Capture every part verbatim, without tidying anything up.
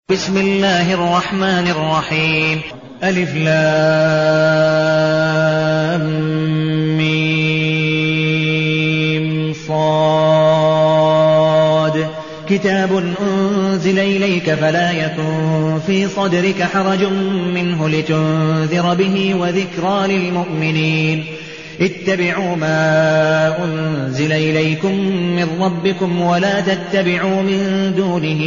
بسم الله الرحمن الرحيم. ألف لام ميم صاد. كتاب أنزل إليك فلا يكن في صدرك حرج منه لتنذر به وذكرى للمؤمنين. اتبعوا ما أنزل إليكم من ربكم ولا تتبعوا من دونه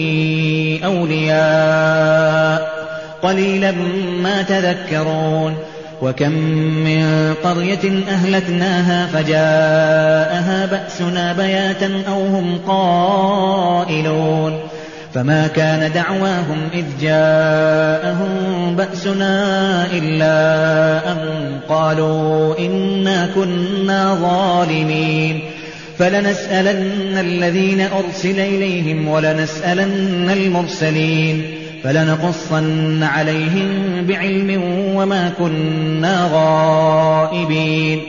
أولياء قليلا ما تذكرون. وكم من قرية أهلكناها فجاءها بأسنا بياتا أو هم قائلون فما كان دعواهم إذ جاءهم بأسنا إلا أن قالوا إنا كنا ظالمين. فلنسألن الذين أرسل إليهم ولنسألن المرسلين فلنقصن عليهم بعلم وما كنا غائبين.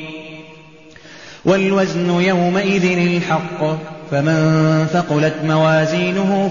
والوزن يومئذ الحق فمن ثقلت موازينه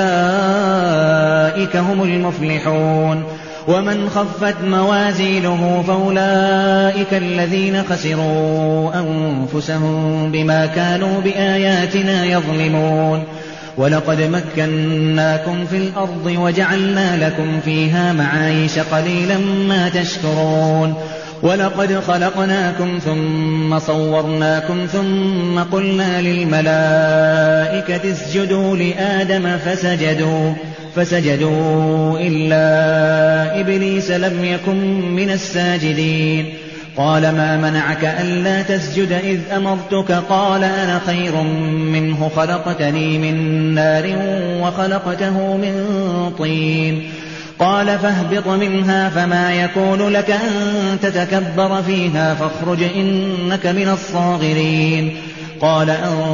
فأولئك هم المفلحون ومن خفت موازينه فأولئك الذين خسروا أنفسهم بما كانوا بآياتنا يظلمون. ولقد مكناكم في الأرض وجعلنا لكم فيها معايش قليلا ما تشكرون. ولقد خلقناكم ثم صورناكم ثم قلنا للملائكة اسجدوا لآدم فسجدوا, فسجدوا إلا إبليس لم يكن من الساجدين. قال ما منعك ألا تسجد إذ أمرتك؟ قال أنا خير منه خلقتني من نار وخلقته من طين. قال فاهبط منها فما يكون لك أن تتكبر فيها فاخرج إنك من الصاغرين. قال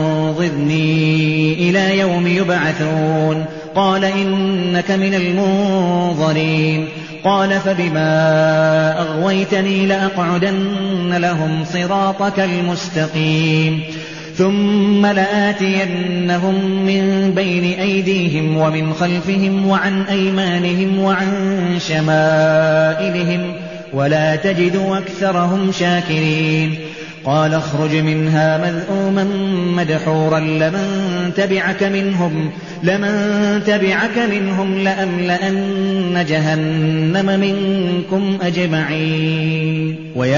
أنظرني إلى يوم يبعثون. قال إنك من المنظرين. قال فبما أغويتني لأقعدن لهم صراطك المستقيم ثم لآتينهم من بين أيديهم ومن خلفهم وعن أيمانهم وعن شمائلهم ولا تجد أكثرهم شاكرين. قال اخرج منها مذءوما مدحورا لمن تبعك منهم, لمن تبعك منهم لأملأن جهنم منكم أجمعين.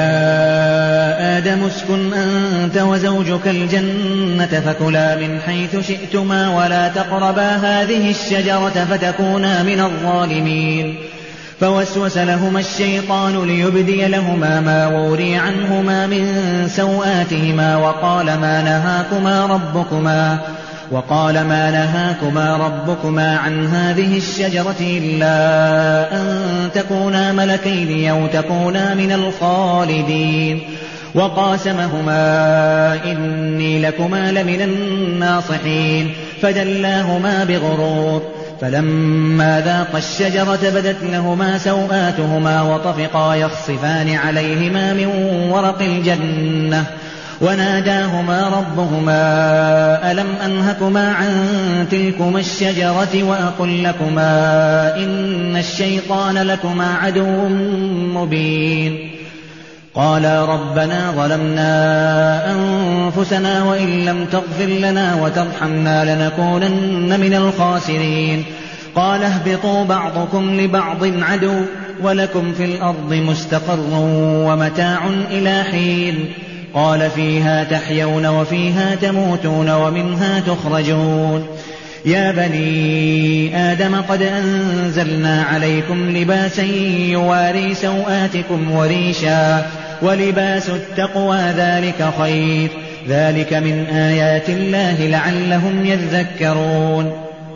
ويا آدم اسكن أنت وزوجك الجنة فكلا من حيث شئتما ولا تقربا هذه الشجرة فتكونا من الظالمين. فوسوس لهما الشيطان ليبدي لهما ما وري عنهما من سوآتهما وقال ما نهاكما ربكما وقال ما نهاكما ربكما عن هذه الشجرة إلا أن تكونا ملكين أو تكونا من الخالدين. وقاسمهما إني لكما لمن الناصحين فدلاهما بغرور. فلما ذاقا الشجرة بدت لهما سوآتهما وطفقا يخصفان عليهما من ورق الجنة وناداهما ربهما ألم أنهكما عن تلكما الشجرة وأقل لكما إن الشيطان لكما عدو مبين. قالا ربنا ظلمنا أنفسنا وإن لم تغفر لنا وترحمنا لنكونن من الخاسرين. قال اهبطوا بعضكم لبعض عدو ولكم في الأرض مستقر ومتاع إلى حين. قال فيها تحيون وفيها تموتون ومنها تخرجون. يا بني آدم قد أنزلنا عليكم لباسا يواري سوآتكم وريشا ولباس التقوى ذلك خير ذلك من آيات الله لعلهم يذكرون.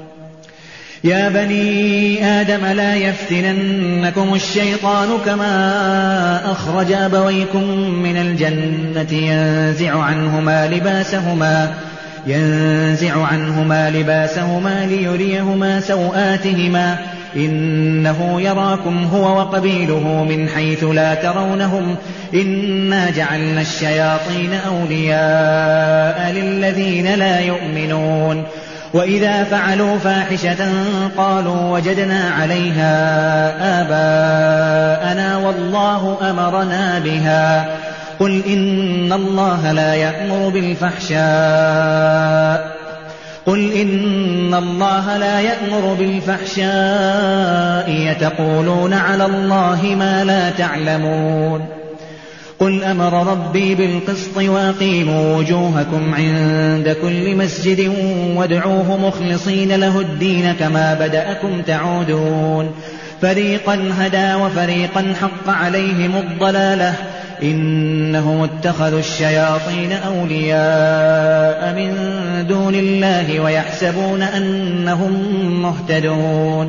يا بني آدم لا يفتننكم الشيطان كما أخرج أبويكم من الجنة ينزع عنهما لباسهما ينزع عنهما لباسهما ليريهما سوآتهما إنه يراكم هو وقبيله من حيث لا ترونهم إنا جعلنا الشياطين أولياء للذين لا يؤمنون وإذا فعلوا فاحشة قالوا وجدنا عليها آباءنا والله أمرنا بها قل إن الله لا يأمر بالفحشاء قل إن الله لا يأمر بالفحشاء يتقولون على الله ما لا تعلمون قل أمر ربي بالقسط وأقيموا وجوهكم عند كل مسجد وادعوه مخلصين له الدين كما بدأكم تعودون فريقا هدى وفريقا حق عليهم الضلالة إنهم اتخذوا الشياطين أولياء من دون الله ويحسبون أنهم مهتدون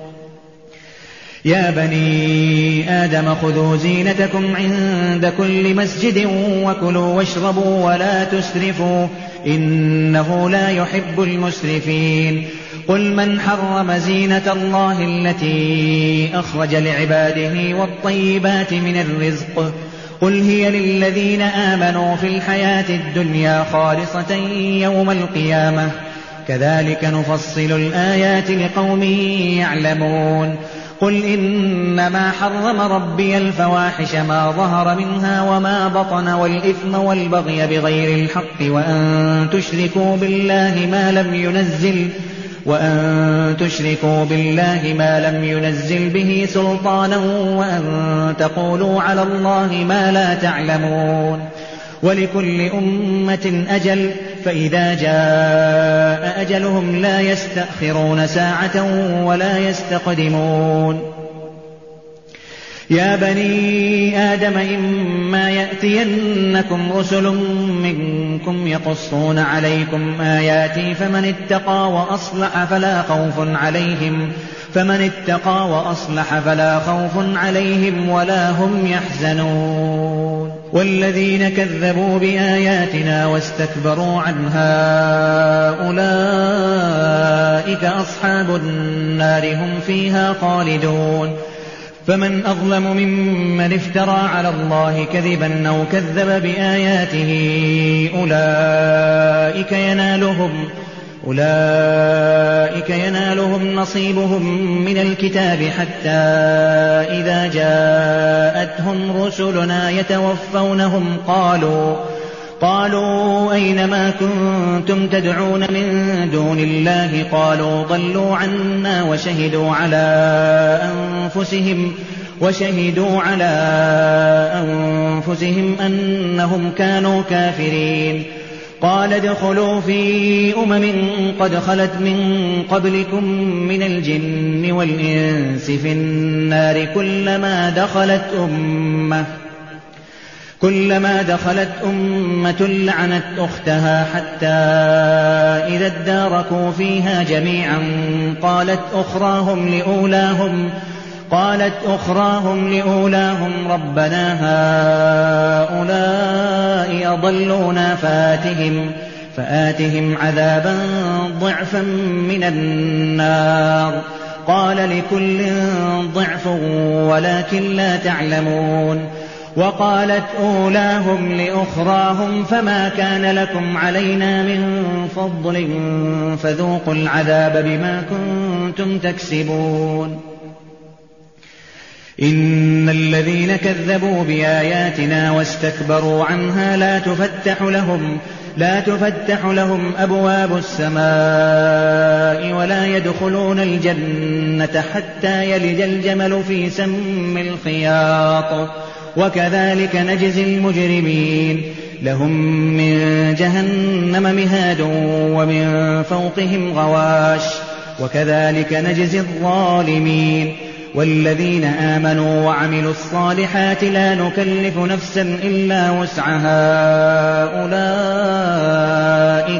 يا بني آدم خذوا زينتكم عند كل مسجد وكلوا واشربوا ولا تسرفوا إنه لا يحب المسرفين قل من حرم زينة الله التي أخرج لعباده والطيبات من الرزق قل هي للذين آمنوا في الحياة الدنيا خالصة يوم القيامة كذلك نفصل الآيات لقوم يعلمون قل إنما حرم ربي الفواحش ما ظهر منها وما بطن والإثم والبغي بغير الحق وأن تشركوا بالله ما لم ينزل وأن تشركوا بالله ما لم ينزل به سلطانا وأن تقولوا على الله ما لا تعلمون ولكل أمة أجل فإذا جاء أجلهم لا يستأخرون ساعة ولا يستقدمون يا بني آدم إما يأتينكم رسل منكم يقصون عليكم آياتي فمن اتقى وأصلح فلا خوف عليهم فمن اتقى وأصلح فلا خوف عليهم ولا هم يحزنون والذين كذبوا بآياتنا واستكبروا عنها أولئك أصحاب النار هم فيها خالدون فمن أظلم ممن افترى على الله كذبا أو كذب بآياته أولئك ينالهم أولئك ينالهم نصيبهم من الكتاب حتى إذا جاءتهم رسلنا يتوفونهم قالوا قالوا أين ما كنتم تدعون من دون الله قالوا ضلوا عنا وشهدوا على أنفسهم وشهدوا على أنفسهم أنهم كانوا كافرين قال ادخلوا في أمم قد خلت من قبلكم من الجن والإنس في النار كلما دخلت أمة كلما دخلت أمة لعنت أختها حتى إذا اداركوا فيها جميعا قالت أخراهم لأولاهم قالت أخراهم لأولاهم ربنا هؤلاء أضلونا فآتهم فآتهم عذابا ضعفا من النار قال لكل ضعف ولكن لا تعلمون وقالت أولاهم لأخراهم فما كان لكم علينا من فضل فذوقوا العذاب بما كنتم تكسبون إن الذين كذبوا بآياتنا واستكبروا عنها لا تفتح لهم لا تفتح لهم أبواب السماء ولا يدخلون الجنة حتى يلج الجمل في سم الخياط وكذلك نجزي المجرمين لهم من جهنم مهاد ومن فوقهم غواش وكذلك نجزي الظالمين والذين آمنوا وعملوا الصالحات لا نكلف نفسا إلا وسعها أولئك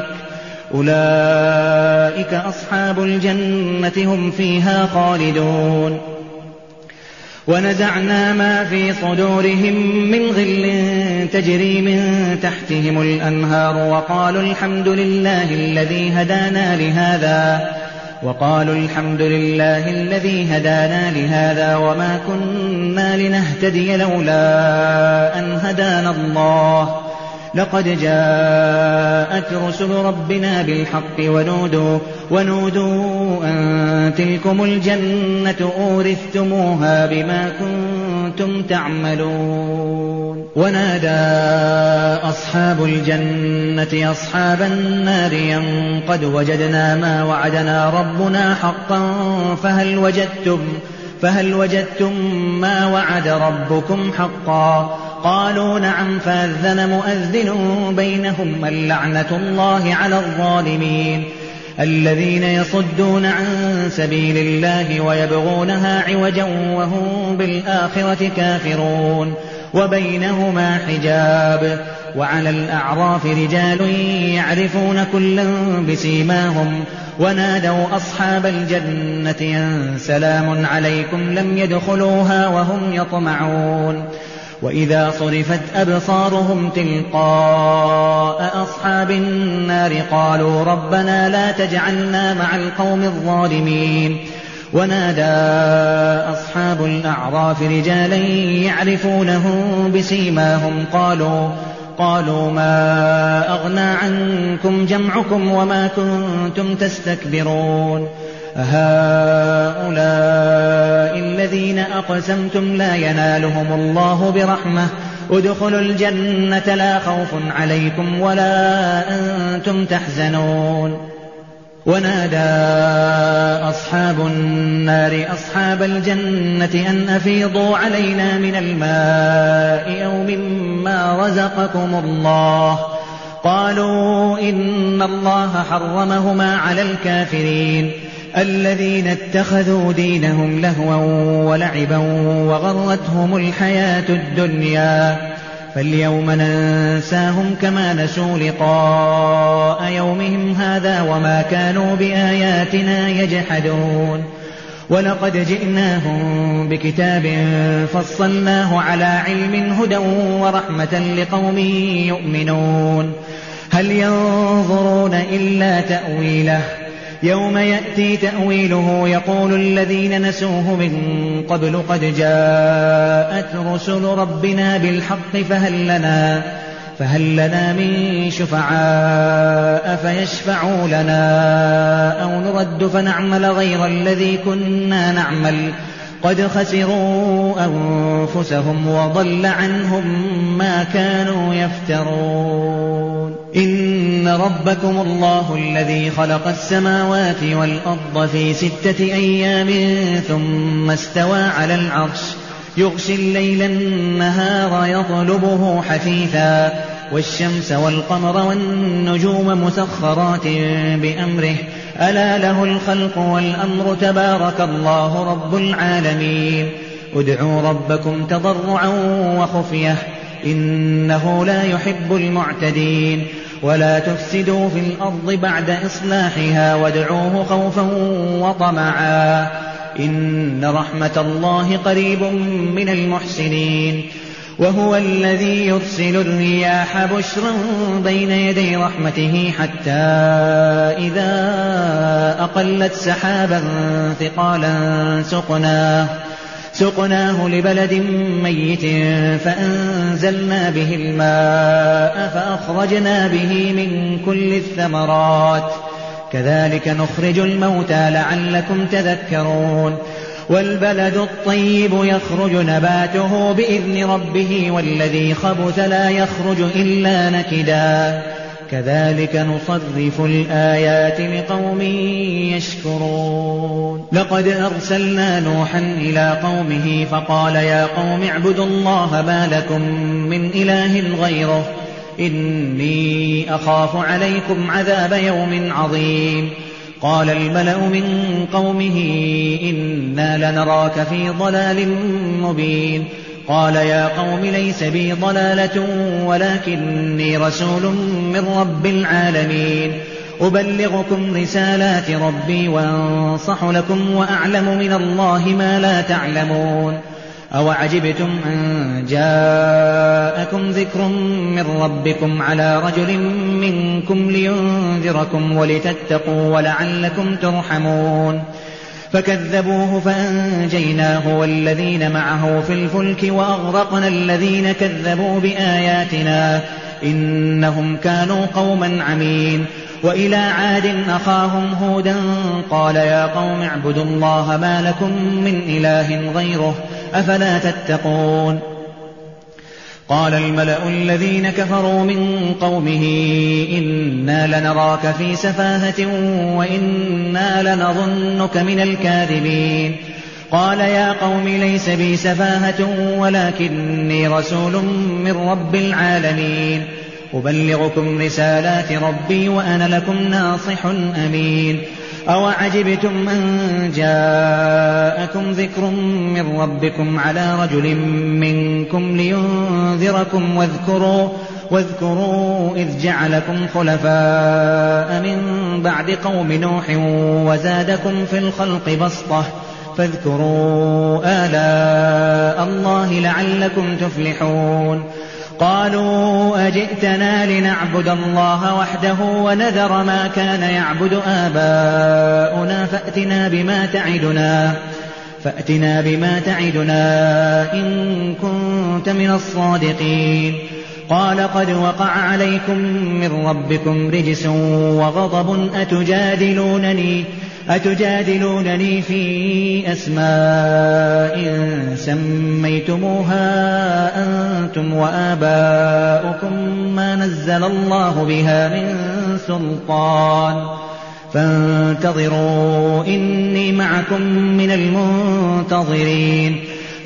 أولئك أصحاب الجنة هم فيها خالدون ونزعنا ما في صدورهم من غل تجري من تحتهم الأنهار وقالوا الحمد لله الذي هدانا لهذا وقالوا الحمد لله الذي هدانا لهذا وما كنا لنهتدي لولا أن هدانا الله لقد جاءت رسل ربنا بالحق ونودوا, ونودوا أن تلكم الجنة أورثتموها بما كنتم تعملون. ونادى أصحاب الجنة أصحاب النار أن قد وجدنا ما وعدنا ربنا حقا فهل وجدتم, فهل وجدتم ما وعد ربكم حقا؟ قالوا نعم. فأذن مؤذن بينهم اللعنة الله على الظالمين الذين يصدون عن سبيل الله ويبغونها عوجا وهم بالآخرة كافرون وبينهما حجاب. وعلى الأعراف رجال يعرفون كلا بسيماهم ونادوا أصحاب الجنة أن سلام عليكم لم يدخلوها وهم يطمعون. وإذا صرفت أبصارهم تلقاء أصحاب النار قالوا ربنا لا تجعلنا مع القوم الظالمين. ونادى أصحاب الأعراف رجالا يعرفونهم بسيماهم قالوا قالوا ما أغنى عنكم جمعكم وما كنتم تستكبرون أهؤلاء الذين أقسمتم لا ينالهم الله برحمة ادخلوا الجنة لا خوف عليكم ولا أنتم تحزنون. ونادى أصحاب النار أصحاب الجنة أن أفيضوا علينا من الماء أو مما رزقكم الله. قالوا إن الله حرمهما على الكافرين الذين اتخذوا دينهم لهوا ولعبا وغرتهم الحياة الدنيا فاليوم ننساهم كما نسوا لقاء يومهم هذا وما كانوا بآياتنا يجحدون. ولقد جئناهم بكتاب فصلناه على علم هدى ورحمة لقوم يؤمنون. هل ينظرون إلا تأويله يوم يأتي تأويله يقول الذين نسوه من قبل قد جاءت رسل ربنا بالحق فهل لنا, فهل لنا من شفعاء فيشفعوا لنا أو نرد فنعمل غير الذي كنا نعمل قد خسروا أنفسهم وضل عنهم ما كانوا يفترون. إن ربكم الله الذي خلق السماوات والأرض في ستة أيام ثم استوى على العرش يغشي الليل النهار يطلبه حثيثا والشمس والقمر والنجوم مسخرات بأمره ألا له الخلق والأمر تبارك الله رب العالمين. ادعوا ربكم تضرعا وخفية إنه لا يحب المعتدين. ولا تفسدوا في الأرض بعد إصلاحها وادعوه خوفا وطمعا إن رحمة الله قريب من المحسنين. وهو الذي يرسل الرياح بشرا بين يدي رحمته حتى إذا أقلت سحابا ثقالا سقناه, سقناه لبلد ميت فأنزلنا به الماء فأخرجنا به من كل الثمرات كذلك نخرج الموتى لعلكم تذكرون. والبلد الطيب يخرج نباته بإذن ربه والذي خبث لا يخرج إلا نكدا كذلك نصرف الآيات لقوم يشكرون. لقد أرسلنا نوحا إلى قومه فقال يا قوم اعبدوا الله ما لكم من إله غيره إني أخاف عليكم عذاب يوم عظيم. قال الملأ من قومه إنا لنراك في ضلال مبين. قال يا قوم ليس بي ضلالة ولكني رسول من رب العالمين أبلغكم رسالات ربي وأنصح لكم وأعلم من الله ما لا تعلمون. أوعجبتم أن جاءكم ذكر من ربكم على رجل منكم لينذركم ولتتقوا ولعلكم ترحمون. فكذبوه فأنجيناه والذين معه في الفلك وأغرقنا الذين كذبوا بآياتنا إنهم كانوا قوما عمين. وإلى عاد أخاهم هودا قال يا قوم اعبدوا الله ما لكم من إله غيره أفلا تتقون. قال الملأ الذين كفروا من قومه إنا لنراك في سفاهة وإنا لنظنك من الكاذبين. قال يا قوم ليس بي سفاهة ولكني رسول من رب العالمين أبلغكم رسالات ربي وأنا لكم ناصح أمين. أوعجبتم أن جاءكم ذكر من ربكم على رجل منكم لينذركم واذكروا, واذكروا إذ جعلكم خلفاء من بعد قوم نوح وزادكم في الخلق بسطة فاذكروا آلاء الله لعلكم تفلحون. قالوا أجئتنا لنعبد الله وحده ونذر ما كان يعبد آباؤنا فأتنا بما تعدنا, فأتنا بما تعدنا إن كنت من الصادقين. قال قد وقع عليكم من ربكم رجس وغضب أتجادلونني, أتجادلونني في أسماء سميتموها أنتم وآباؤكم ما نزل الله بها من سلطان فانتظروا إني معكم من المنتظرين.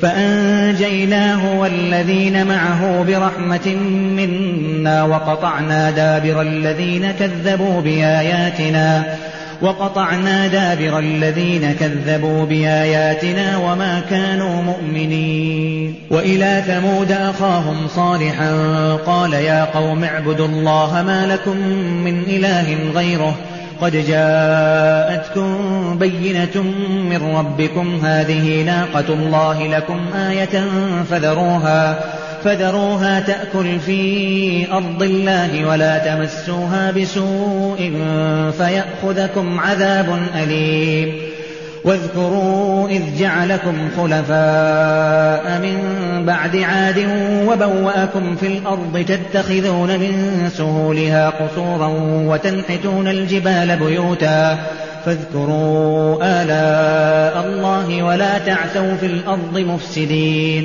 فأنجيناه والذين معه برحمة منا وقطعنا دابر الذين كذبوا بآياتنا وقطعنا دابر الذين كذبوا بآياتنا وما كانوا مؤمنين. وإلى ثمود أخاهم صالحا قال يا قوم اعبدوا الله ما لكم من إله غيره قد جاءتكم بينة من ربكم هذه ناقة الله لكم آية فذروها, فذروها تأكل في أرض الله ولا تمسوها بسوء فيأخذكم عذاب أليم. واذكروا إذ جعلكم خلفاء من بعد عاد وبوأكم في الأرض تتخذون من سهولها قصورا وتنحتون الجبال بيوتا فاذكروا آلاء الله ولا تعثوا في الأرض مفسدين.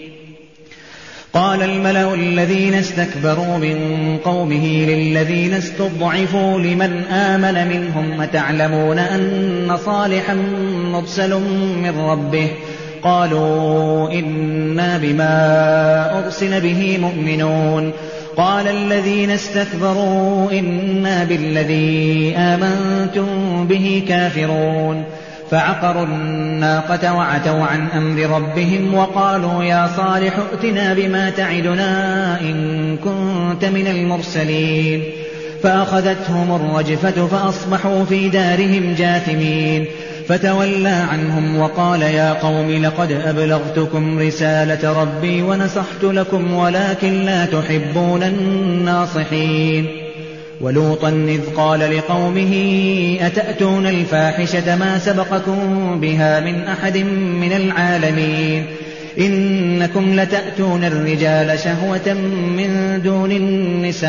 قال الملأ الذين استكبروا من قومه للذين استضعفوا لمن آمن منهم أتعلمون أن صالحا مرسل من ربه قالوا إنا بما أرسل به مؤمنون. قال الذين استكبروا إنا بالذي آمنتم به كافرون. فعقروا الناقة وعتوا عن أمر ربهم وقالوا يا صالح ائتنا بما تعدنا إن كنت من المرسلين. فأخذتهم الرجفة فأصبحوا في دارهم جاثمين. فتولى عنهم وقال يا قوم لقد أبلغتكم رسالة ربي ونصحت لكم ولكن لا تحبون الناصحين. ولوطا إذ قال لقومه أتأتون الفاحشة ما سبقكم بها من أحد من العالمين إنكم لتأتون الرجال شهوة من دون النساء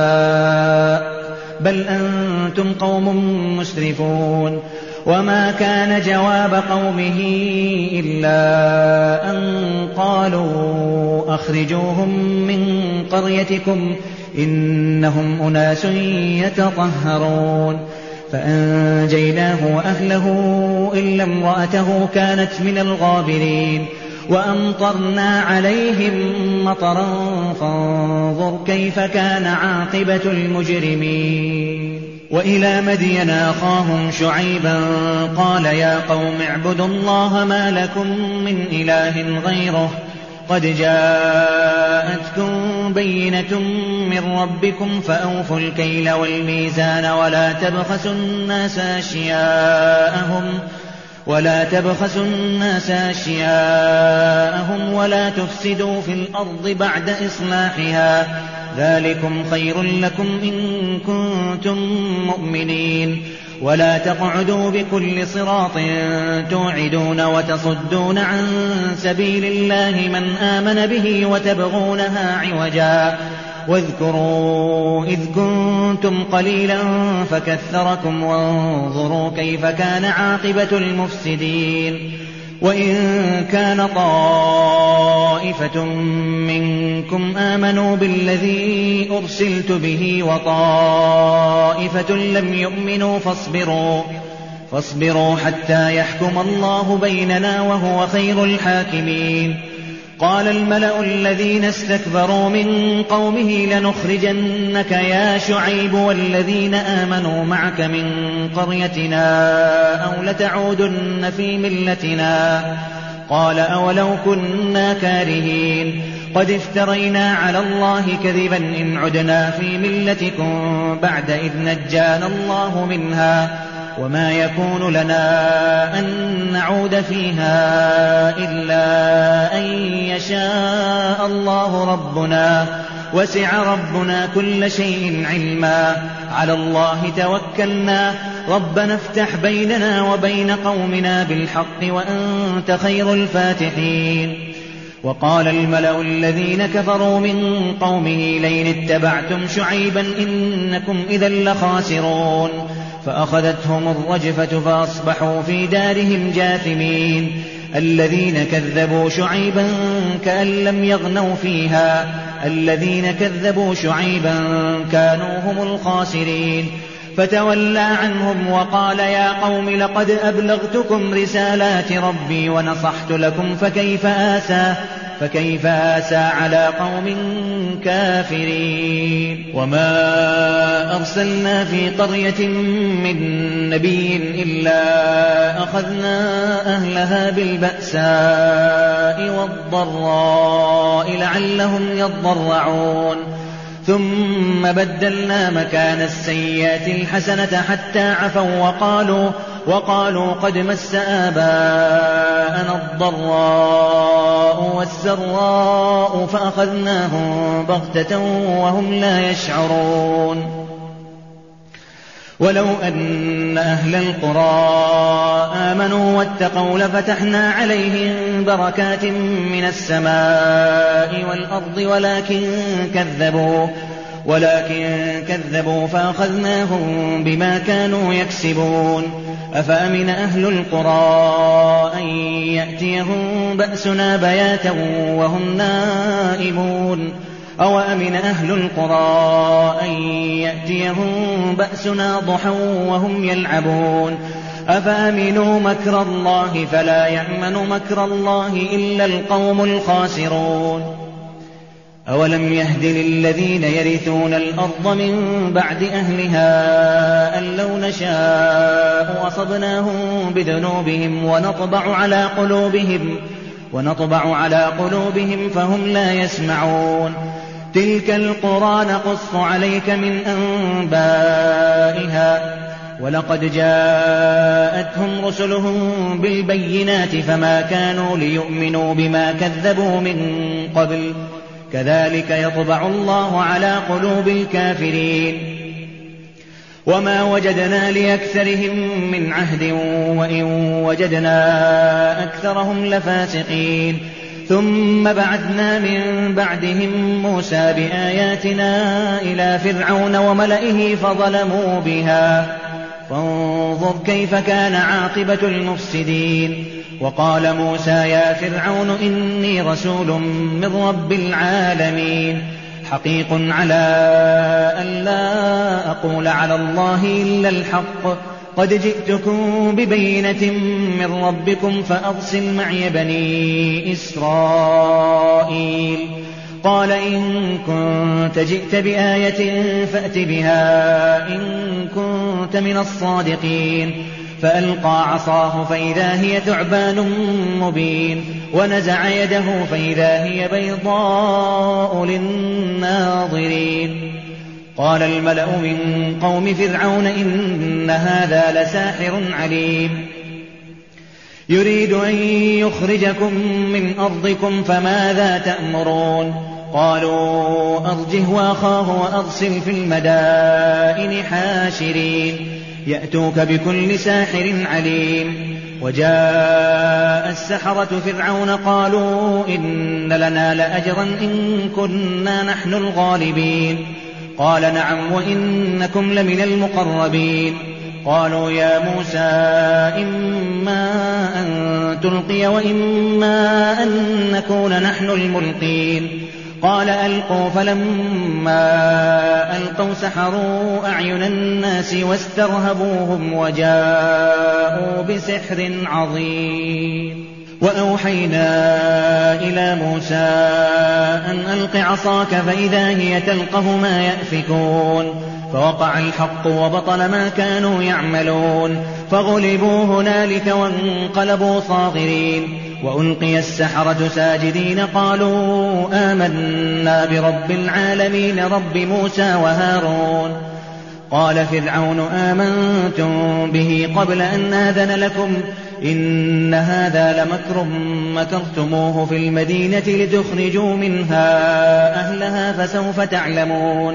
بل أنتم قوم مسرفون. وما كان جواب قومه إلا أن قالوا أخرجوهم من قريتكم إنهم أناس يتطهرون. فأنجيناه وأهله إلا امرأته كانت من الغابرين. وأمطرنا عليهم مطرا فانظر كيف كان عاقبة المجرمين. وإلى مدين أخاهم شعيبا قال يا قوم اعبدوا الله ما لكم من إله غيره قد جاءتكم بينة من ربكم فأوفوا الكيل والميزان ولا تبخسوا الناس أشياءهم ولا تبخسوا الناس أشياءهم ولا تفسدوا في الأرض بعد إصلاحها ذلكم خير لكم إن كنتم مؤمنين. ولا تقعدوا بكل صراط توعدون وتصدون عن سبيل الله من آمن به وتبغونها عوجا واذكروا إذ كنتم قليلا فكثركم وانظروا كيف كان عاقبة المفسدين. وإن كان طائفة منكم آمنوا بالذي أرسلت به وطائفة لم يؤمنوا فاصبروا, فاصبروا حتى يحكم الله بيننا وهو خير الحاكمين. قال الملأ الذين استكبروا من قومه لنخرجنك يا شعيب والذين آمنوا معك من قريتنا أو لتعودن في ملتنا. قال أولو كنا كارهين قد افترينا على الله كذبا إن عدنا في ملتكم بعد إذ نجانا الله منها وما يكون لنا أن نعود فيها إلا أن يشاء الله ربنا وسع ربنا كل شيء علما على الله توكلنا ربنا افتح بيننا وبين قومنا بالحق وأنت خير الفاتحين. وقال الملأ الذين كفروا من قومه لئن اتبعتم شعيبا إنكم إذا لخاسرون. فأخذتهم الرجفة فأصبحوا في دارهم جاثمين. الذين كذبوا شعيبا كأن لم يغنوا فيها الذين كذبوا شعيبا كانوا هم الخاسرين. فتولى عنهم وقال يا قوم لقد أبلغتكم رسالات ربي ونصحت لكم فكيف آسى فكيف آسى على قوم كافرين. وما أرسلنا في قرية من نبي إلا أخذنا أهلها بالبأساء والضراء لعلهم يضرعون ثم بدلنا مكان السيئات الحسنة حتى عفوا وقالوا, وقالوا قد مس آباءنا الضراء والسراء فأخذناهم بغتة وهم لا يشعرون. ولو أن أهل القرى آمنوا واتقوا لفتحنا عليهم بركات من السماء والأرض ولكن كذبوا, ولكن كذبوا فأخذناهم بما كانوا يكسبون. أفأمن أهل القرى أن يأتيهم بأسنا بياتا وهم نائمون أو أمن أهل القرى أن يأتيهم بأسنا ضحى وهم يلعبون. أفأمنوا مكر الله فلا يأمن مكر الله إلا القوم الخاسرون. أولم يهد للذين يرثون الأرض من بعد أهلها أن لو نشاء أصبناهم بذنوبهم ونطبع على قلوبهم ونطبع على قلوبهم فهم لا يسمعون. تلك القرى نقص عليك من أنبائها ولقد جاءتهم رسلهم بالبينات فما كانوا ليؤمنوا بما كذبوا من قبل كذلك يطبع الله على قلوب الكافرين. وما وجدنا لأكثرهم من عهد وإن وجدنا أكثرهم لفاسقين. ثم بعثنا من بعدهم موسى بآياتنا إلى فرعون وملئه فظلموا بها فانظر كيف كان عاقبة المفسدين. وقال موسى يا فرعون إني رسول من رب العالمين حقيق على أن لا أقول على الله إلا الحق قد جئتكم ببينة من ربكم فأرسل معي بني إسرائيل. قال إن كنت جئت بآية فأت بها إن كنت من الصادقين. فألقى عصاه فإذا هي ثعبان مبين ونزع يده فإذا هي بيضاء للناظرين. قال الملأ من قوم فرعون إن هذا لساحر عليم يريد أن يخرجكم من أرضكم فماذا تأمرون. قالوا أرجه وأخاه وأرسل في المدائن حاشرين يأتوك بكل ساحر عليم. وجاء السحرة فرعون قالوا إن لنا لأجرا إن كنا نحن الغالبين قال نعم وإنكم لمن المقربين قالوا يا موسى إما أن تلقي وإما أن نكون نحن الملقين قال ألقوا فلما ألقوا سحروا أعين الناس واسترهبوهم وجاءوا بسحر عظيم وأوحينا إلى موسى أن ألق عصاك فإذا هي تلقف ما يأفكون فوقع الحق وبطل ما كانوا يعملون فغلبوا هنالك وانقلبوا صاغرين وألقي السحرة ساجدين قالوا آمنا برب العالمين رب موسى وهارون قال فرعون آمنتم به قبل أن آذن لكم إن هذا لمكر مكرتموه في المدينة لتخرجوا منها أهلها فسوف تعلمون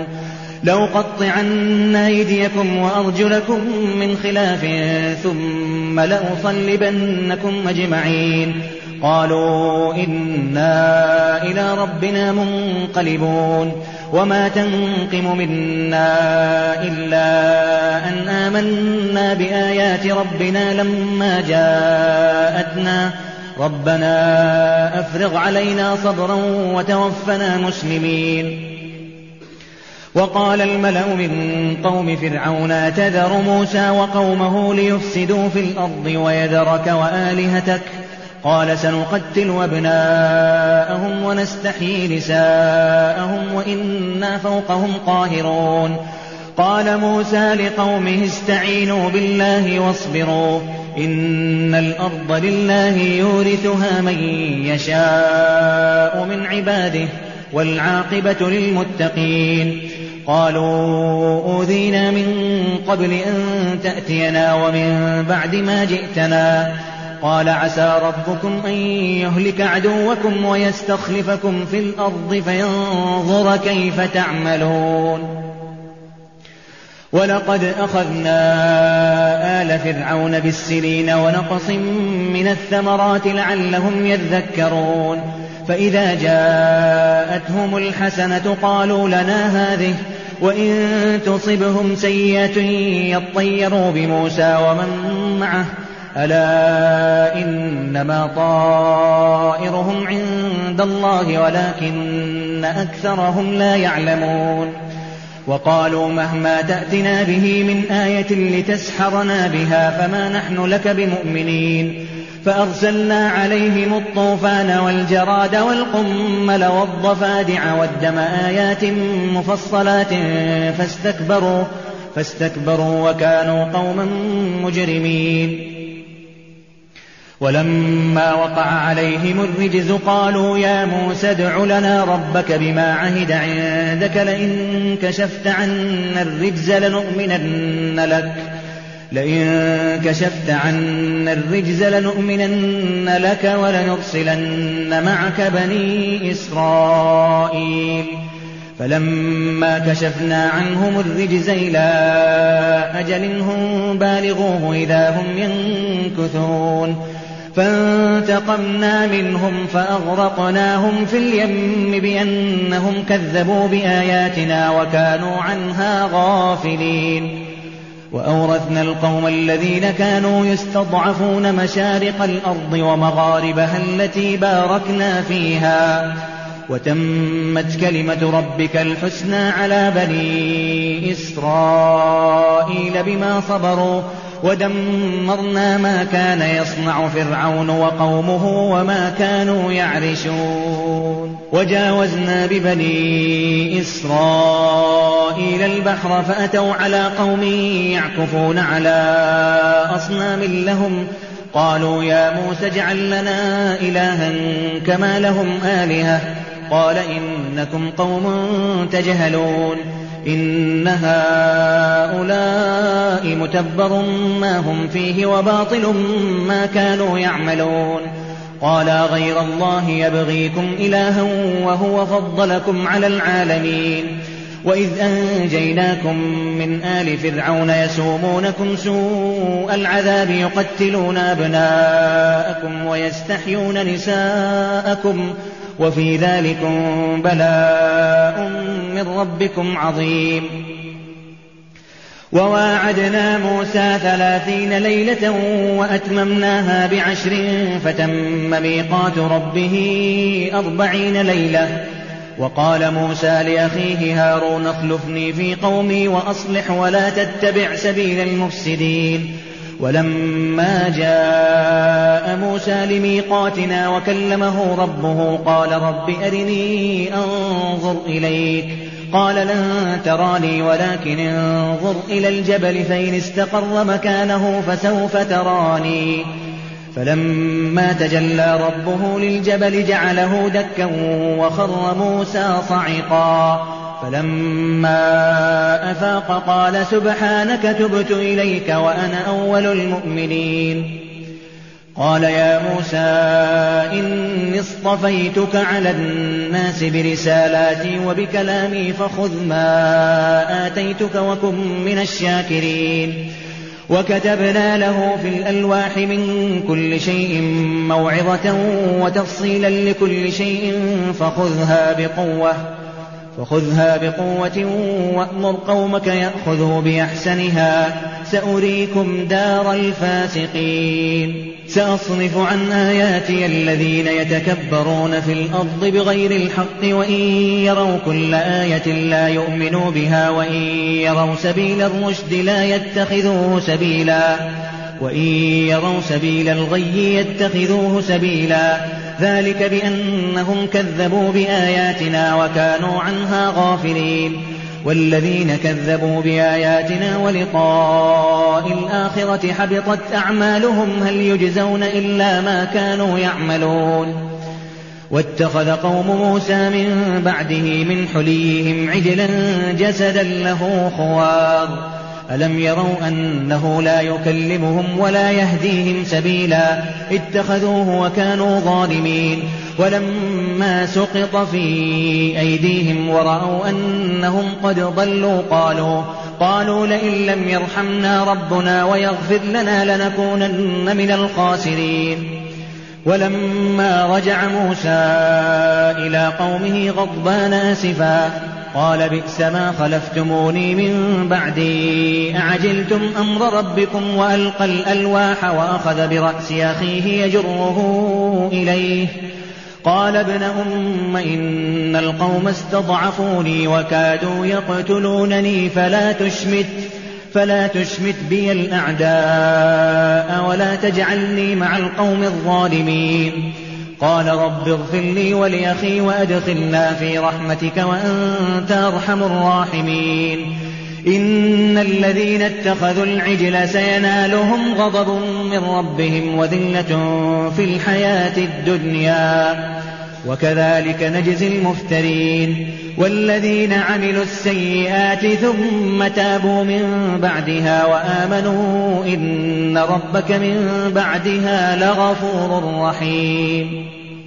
لأقطعن أيديكم وأرجلكم من خلاف ثم لأصلبنكم أجمعين قالوا إنا إلى ربنا منقلبون وما تنقم منا إلا أن آمنا بآيات ربنا لما جاءتنا ربنا أفرغ علينا صبرا وتوفنا مسلمين وقال الملأ من قوم فرعون أتذر موسى وقومه ليفسدوا في الأرض ويذرك وآلهتك قال سنقتل أبناءهم ونستحيي نساءهم وإنا فوقهم قاهرون قال موسى لقومه استعينوا بالله واصبروا إن الأرض لله يورثها من يشاء من عباده والعاقبة للمتقين قالوا أوذينا من قبل أن تأتينا ومن بعد ما جئتنا قال عسى ربكم أن يهلك عدوكم ويستخلفكم في الأرض فينظر كيف تعملون ولقد أخذنا آل فرعون بالسنين ونقص من الثمرات لعلهم يذكرون فإذا جاءتهم الحسنة قالوا لنا هذه وإن تصبهم سيئة يطيروا بموسى ومن معه ألا إنما طائرهم عند الله ولكن أكثرهم لا يعلمون وقالوا مهما تأتنا به من آية لتسحرنا بها فما نحن لك بمؤمنين فأرسلنا عليهم الطوفان والجراد والقمل والضفادع والدم آيات مفصلات فاستكبروا, فاستكبروا وكانوا قوما مجرمين ولما وقع عليهم الرجز قالوا يا موسى ادع لنا ربك بما عهد عندك لئن كشفت عنا الرجز لنؤمنن لك لئن كشفت عنا الرجز لنؤمنن لك ولنرسلن معك بني إسرائيل فلما كشفنا عنهم الرجز إلى أجل هم بالغوه إذا هم ينكثون فانتقمنا منهم فأغرقناهم في اليم بأنهم كذبوا بآياتنا وكانوا عنها غافلين وأورثنا القوم الذين كانوا يستضعفون مشارق الأرض ومغاربها التي باركنا فيها وتمت كلمة ربك الحسنى على بني إسرائيل بما صبروا ودمرنا ما كان يصنع فرعون وقومه وما كانوا يعرشون وجاوزنا ببني إسرائيل البحر فأتوا على قوم يعكفون على أصنام لهم قالوا يا موسى اجعل لنا إلها كما لهم آلهة قال إنكم قوم تجهلون إن هؤلاء متبر ما هم فيه وباطل ما كانوا يعملون قال غير الله يبغيكم إلها وهو فضلكم على العالمين وإذ أنجيناكم من آل فرعون يسومونكم سوء العذاب يقتلون أبناءكم ويستحيون نساءكم وفي ذلكم بلاء من ربكم عظيم. وواعدنا موسى ثلاثين ليلة وأتممناها بعشر فتم ميقات ربه أربعين ليلة. وقال موسى لأخيه هارون اخلفني في قومي وأصلح ولا تتبع سبيل المفسدين. ولما جاء موسى لميقاتنا وكلمه ربه قال رب أرني أنظر إليك قال لن تراني ولكن انظر إلى الجبل فإن استقر مكانه فسوف تراني. فلما تجلى ربه للجبل جعله دكا وخر موسى صعقا. فلما أفاق قال سبحانك تبت إليك وأنا أول المؤمنين. قال يا موسى إني اصطفيتك على الناس برسالاتي وبكلامي فخذ ما آتيتك وكن من الشاكرين. وكتبنا له في الألواح من كل شيء موعظة وتفصيلا لكل شيء فخذها بقوة فخذها بقوة وأمر قومك يأخذوا بأحسنها سأريكم دار الفاسقين. سأصرف عن آياتي الذين يتكبرون في الأرض بغير الحق وإن يروا كل آية لا يؤمنوا بها وإن يروا سبيل الرشد لا يتخذوه سبيلا وإن يروا سبيل الغي يتخذوه سبيلا. ذلك بأنهم كذبوا بآياتنا وكانوا عنها غافلين. والذين كذبوا بآياتنا ولقاء الآخرة حبطت أعمالهم هل يجزون إلا ما كانوا يعملون. واتخذ قوم موسى من بعده من حليهم عجلا جسدا له خوار. ألم يروا أنه لا يكلمهم ولا يهديهم سبيلا اتخذوه وكانوا ظالمين. ولما سقط في أيديهم ورأوا أنهم قد ضلوا قالوا قالوا لئن لم يرحمنا ربنا ويغفر لنا لنكونن من الخاسرين. ولما رجع موسى إلى قومه غضبان آسفا قال بئس ما خلفتموني من بعدي أعجلتم أمر ربكم وألقى الألواح وأخذ برأس أخيه يجره إليه قال ابن أم إن القوم استضعفوني وكادوا يقتلونني فلا تشمت فلا تشمت بي الأعداء ولا تجعلني مع القوم الظالمين. قال رب اغفر لي ولأخي وأدخلنا في رحمتك وأنت أرحم الراحمين. إن الذين اتخذوا العجل سينالهم غضب من ربهم وذلة في الحياة الدنيا وكذلك نجزي المفترين. والذين عملوا السيئات ثم تابوا من بعدها وآمنوا إن ربك من بعدها لغفور رحيم.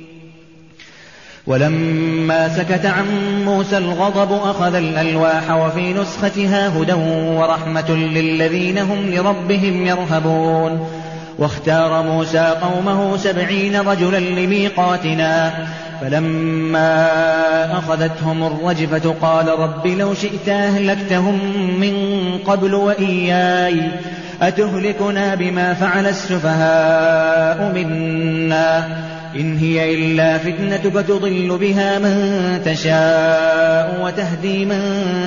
ولما سكت عن موسى الغضب أخذ الألواح وفي نسختها هدى ورحمة للذين هم لربهم يرهبون. واختار موسى قومه سبعين رجلا لميقاتنا فلما أخذتهم الرجفة قال رب لو شئت أهلكتهم من قبل وإياي أتهلكنا بما فعل السفهاء منا إن هي إلا فتنتك تضل بها من تشاء وتهدي من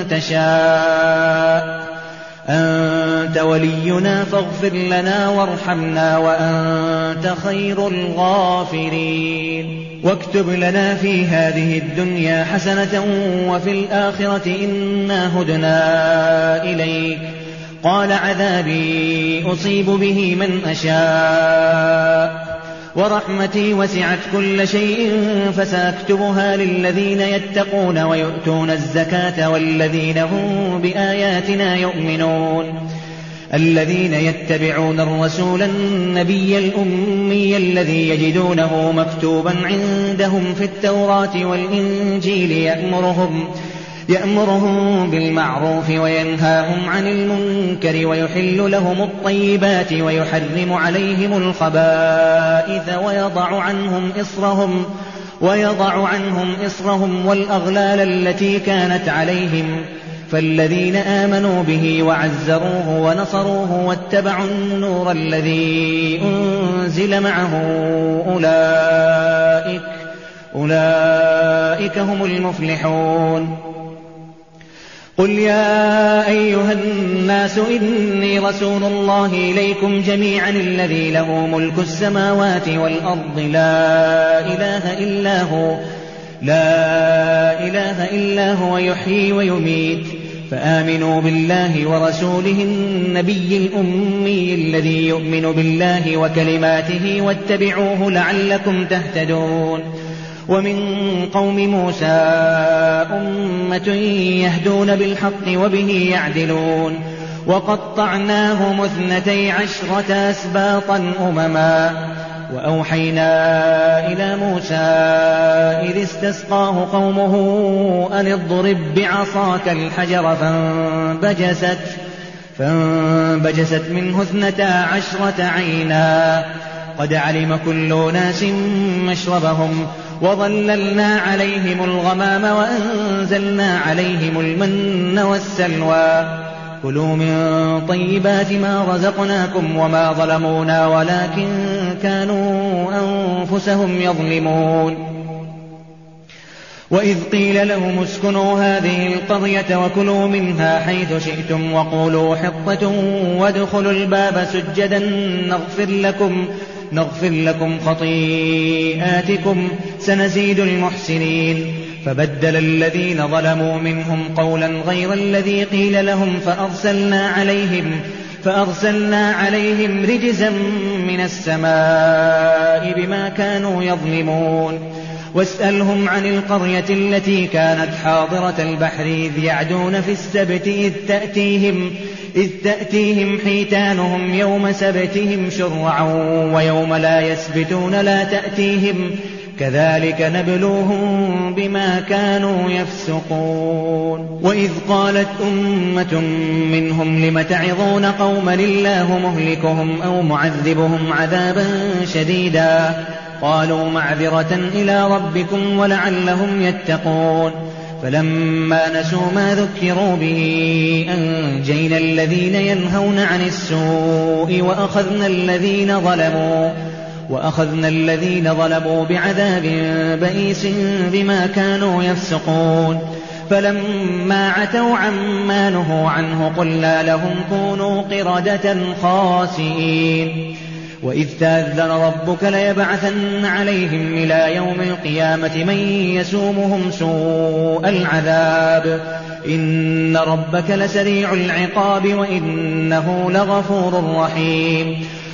تشاء أنت ولينا فاغفر لنا وارحمنا وأنت خير الغافرين. واكتب لنا في هذه الدنيا حسنة وفي الآخرة إنا هدنا إليك. قال عذابي أصيب به من أشاء ورحمتي وسعت كل شيء فسأكتبها للذين يتقون ويؤتون الزكاة والذين هم بآياتنا يؤمنون. الذين يتبعون الرسول النبي الأمي الذي يجدونه مكتوبا عندهم في التوراة والإنجيل يأمرهم يأمرهم بالمعروف وينهاهم عن المنكر ويحل لهم الطيبات ويحرم عليهم الخبائث ويضع عنهم إصرهم ويضع عنهم إصرهم والأغلال التي كانت عليهم فالذين آمنوا به وعزروه ونصروه واتبعوا النور الذي أنزل معه أولئك, أولئك هم المفلحون. قل يا أيها الناس إني رسول الله إليكم جميعا الذي له ملك السماوات والأرض لا إله إلا هو لا إله إلا هو يحيي ويميت فآمنوا بالله ورسوله النبي الأمي الذي يؤمن بالله وكلماته واتبعوه لعلكم تهتدون. ومن قوم موسى أمة يهدون بالحق وبه يعدلون وقطعناهم اثنتي عشرة أسباطا أمما وأوحينا إلى موسى إذ استسقاه قومه أن اضرب بعصاك الحجر فانبجست, فانبجست منه اثنتا عشرة عينا قد علم كل ناس مشربهم وظللنا عليهم الغمام وأنزلنا عليهم المن والسلوى كلوا من طيبات ما رزقناكم وما ظلمونا ولكن كانوا أنفسهم يظلمون. وإذ قيل لهم اسكنوا هذه القرية وكلوا منها حيث شئتم وقولوا حطة وادخلوا الباب سجدا نغفر لكم نغفر لكم خطيئاتكم سنزيد المحسنين. فبدل الذين ظلموا منهم قولا غير الذي قيل لهم فأرسلنا عليهم, فأرسلنا عليهم رجزا من السماء بما كانوا يظلمون. واسألهم عن القرية التي كانت حاضرة البحر إذ يعدون في السبت إذ تأتيهم, إذ تأتيهم حيتانهم يوم سبتهم شرعا ويوم لا يسبتون لا تأتيهم كذلك نبلوهم بما كانوا يفسقون. وإذ قالت أمة منهم لم تعظون قوما الله مهلكهم أو معذبهم عذابا شديدا قالوا معذرة إلى ربكم ولعلهم يتقون. فلما نسوا ما ذكروا به أنجينا الذين ينهون عن السوء وأخذنا الذين ظلموا وأخذنا الذين ظلموا بعذاب بئيس بما كانوا يفسقون. فلما عتوا عما نهوا عنه قلنا لهم كونوا قردة خاسئين. وإذ تأذن ربك ليبعثن عليهم إلى يوم القيامة من يسومهم سوء العذاب إن ربك لسريع العقاب وإنه لغفور رحيم.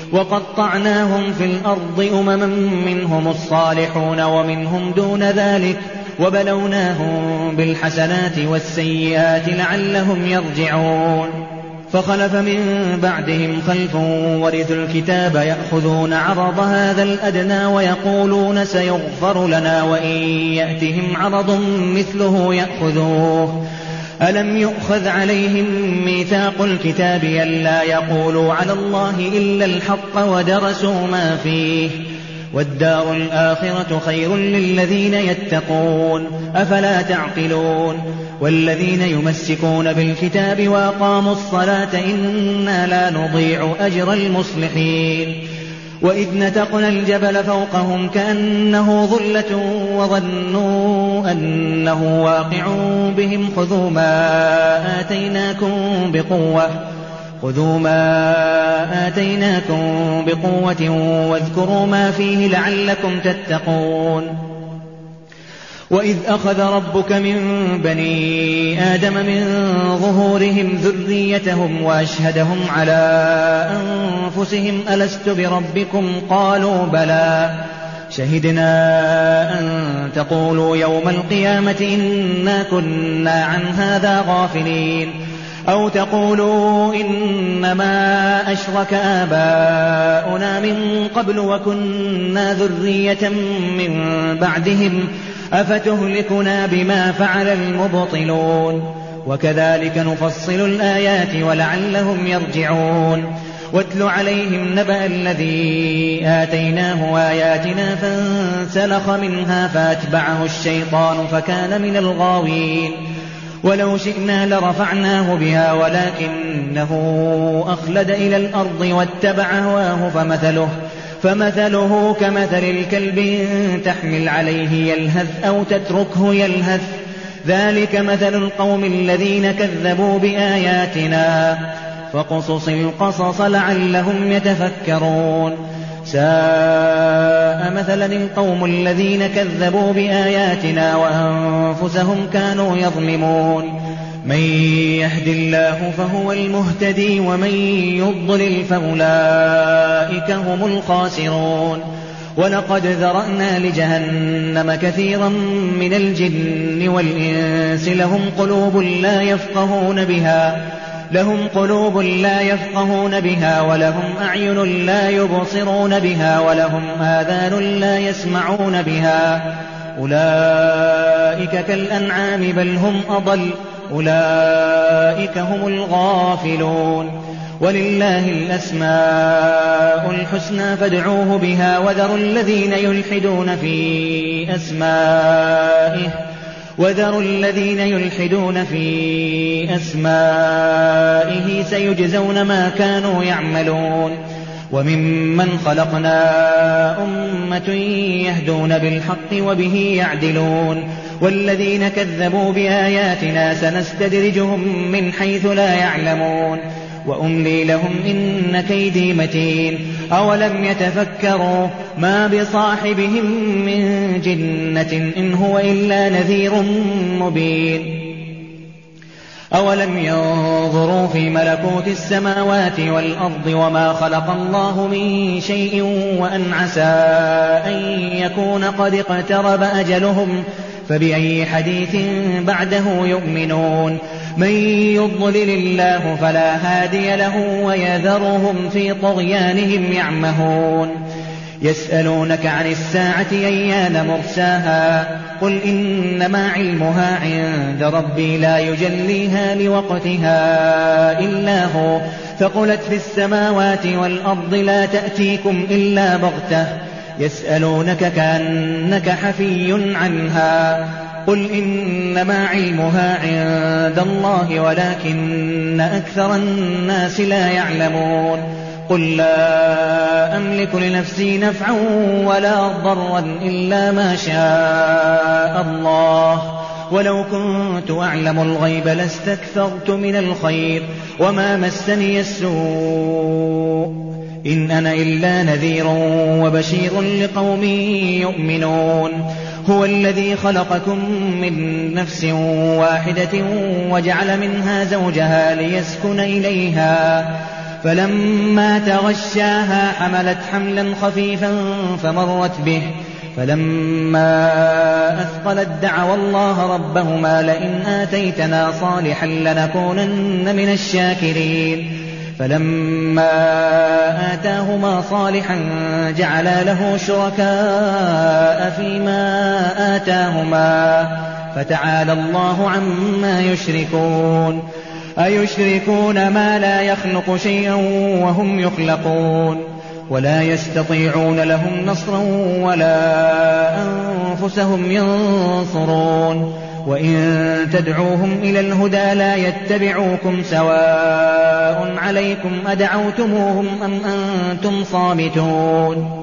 وقطعناهم في الأرض أمما منهم الصالحون ومنهم دون ذلك وبلوناهم بالحسنات والسيئات لعلهم يرجعون. فخلف من بعدهم خلف ورثوا الكتاب يأخذون عرض هذا الأدنى ويقولون سيغفر لنا وإن يأتهم عرض مثله يأخذوه ألم يؤخذ عليهم ميثاق الكتاب ألا يقولوا على الله إلا الحق ودرسوا ما فيه والدار الآخرة خير للذين يتقون أفلا تعقلون. والذين يمسكون بالكتاب وأقاموا الصلاة إنا لا نضيع أجر المصلحين. وإذ نتقنا الجبل فوقهم كأنه ظلة وظنوا أنه واقع بهم خذوا ما آتيناكم بقوة خذوا ما آتيناكم بقوة واذكروا ما فيه لعلكم تتقون. وإذ أخذ ربك من بني آدم من ظهورهم ذريتهم وأشهدهم على أنفسهم ألست بربكم قالوا بلى شهدنا أن تقولوا يوم القيامة إنا كنا عن هذا غافلين أو تقولوا إنما أشرك آباؤنا من قبل وكنا ذرية من بعدهم أفتهلكنا بما فعل المبطلون وكذلك نفصل الآيات ولعلهم يرجعون واتل عليهم نبأ الذي آتيناه آياتنا فانسلخ منها فأتبعه الشيطان فكان من الغاوين ولو شئنا لرفعناه بها ولكنه أخلد إلى الأرض واتبع هواه فمثله, فمثله كمثل الكلب إن تحمل عليه يلهث أو تتركه يلهث ذلك مثل القوم الذين كذبوا بآياتنا فاقصص القصص لعلهم يتفكرون ساء مثلا القوم الذين كذبوا بآياتنا وأنفسهم كانوا يظلمون من يهد الله فهو المهتدي ومن يضلل فأولئك هم الخاسرون ولقد ذرأنا لجهنم كثيرا من الجن والإنس لهم قلوب لا يفقهون بها لهم قلوب لا يفقهون بها ولهم أعين لا يبصرون بها ولهم آذان لا يسمعون بها أولئك كالأنعام بل هم أضل أولئك هم الغافلون ولله الأسماء الحسنى فادعوه بها وذروا الذين يلحدون في أسمائه وذروا الذين يلحدون في أسمائه سيجزون ما كانوا يعملون وممن خلقنا أمة يهدون بالحق وبه يعدلون والذين كذبوا بآياتنا سنستدرجهم من حيث لا يعلمون وأملي لهم إن كيدي متين أولم يتفكروا ما بصاحبهم من جنة إن هو إلا نذير مبين أولم ينظروا في ملكوت السماوات والأرض وما خلق الله من شيء وأن عسى أن يكون قد اقترب أجلهم فبأي حديث بعده يؤمنون من يضلل الله فلا هادي له ويذرهم في طغيانهم يعمهون يسألونك عن الساعة أيان مرساها قل إنما علمها عند ربي لا يجليها لوقتها إلا هو ثقلت في السماوات والأرض لا تأتيكم إلا بغتة يسألونك كأنك حفي عنها قل إنما علمها عند الله ولكن أكثر الناس لا يعلمون قل لا أملك لنفسي نفعا ولا ضرا إلا ما شاء الله ولو كنت أعلم الغيب لاستكثرت من الخير وما مسني السوء إن أنا إلا نذير وبشير لقوم يؤمنون هو الذي خلقكم من نفس واحدة وجعل منها زوجها ليسكن إليها فلما تغشاها حملت حملا خفيفا فمرت به فلما أثقلت دعوا الله ربهما لئن آتيتنا صالحا لنكونن من الشاكرين فلما آتاهما صالحا جعلا له شركاء فيما آتاهما فتعالى الله عما يشركون أيشركون ما لا يخلق شيئا وهم يخلقون ولا يستطيعون لهم نصرا ولا أنفسهم ينصرون وإن تدعوهم إلى الهدى لا يتبعوكم سواء عليكم أدعوتموهم أم أنتم صامتون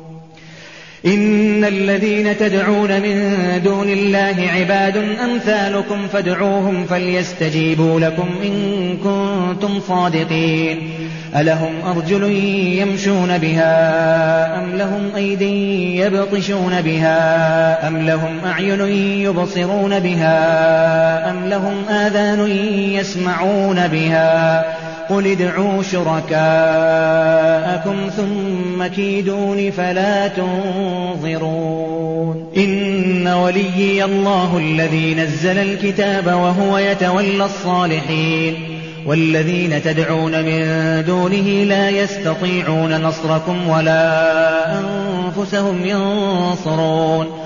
إن الذين تدعون من دون الله عباد أمثالكم فادعوهم فليستجيبوا لكم إن كنتم صادقين ألهم أرجل يمشون بها أم لهم أيد يبطشون بها أم لهم أعين يبصرون بها أم لهم آذان يسمعون بها قل ادعوا شركاءكم ثم كيدون فلا تنظرون إن وليي الله الذي نزل الكتاب وهو يتولى الصالحين والذين تدعون من دونه لا يستطيعون نصركم ولا أنفسهم ينصرون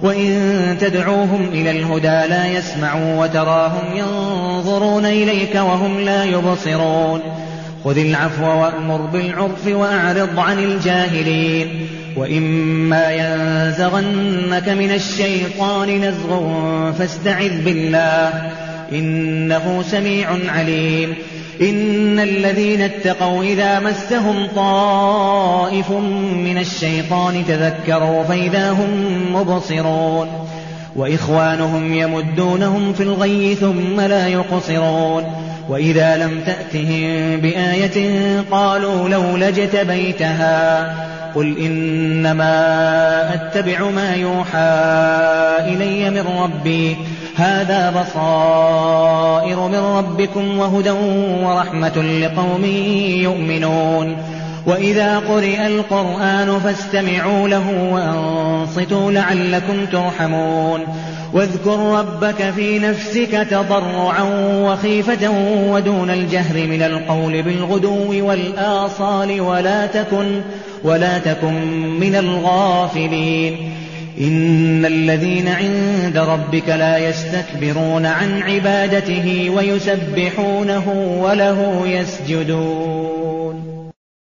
وإن تدعوهم إلى الهدى لا يسمعوا وتراهم ينظرون إليك وهم لا يبصرون خذ العفو وأمر بالعرف وأعرض عن الجاهلين وإما ينزغنك من الشيطان نزغ فاستعذ بالله إنه سميع عليم إن الذين اتقوا إذا مسهم طائف من الشيطان تذكروا فإذا هم مبصرون وإخوانهم يمدونهم في الغي ثم لا يقصرون وإذا لم تأتهم بآية قالوا لولا اجتبيتها قل إنما أتبع ما يوحى إلي من ربي هذا بصائر من ربكم وهدى ورحمة لقوم يؤمنون وإذا قرئ القرآن فاستمعوا له وأنصتوا لعلكم ترحمون واذكر ربك في نفسك تضرعا وخيفة ودون الجهر من القول بالغدو والآصال ولا تكن, ولا تكن من الغافلين إن الذين عند ربك لا يستكبرون عن عبادته ويسبحونه وله يسجدون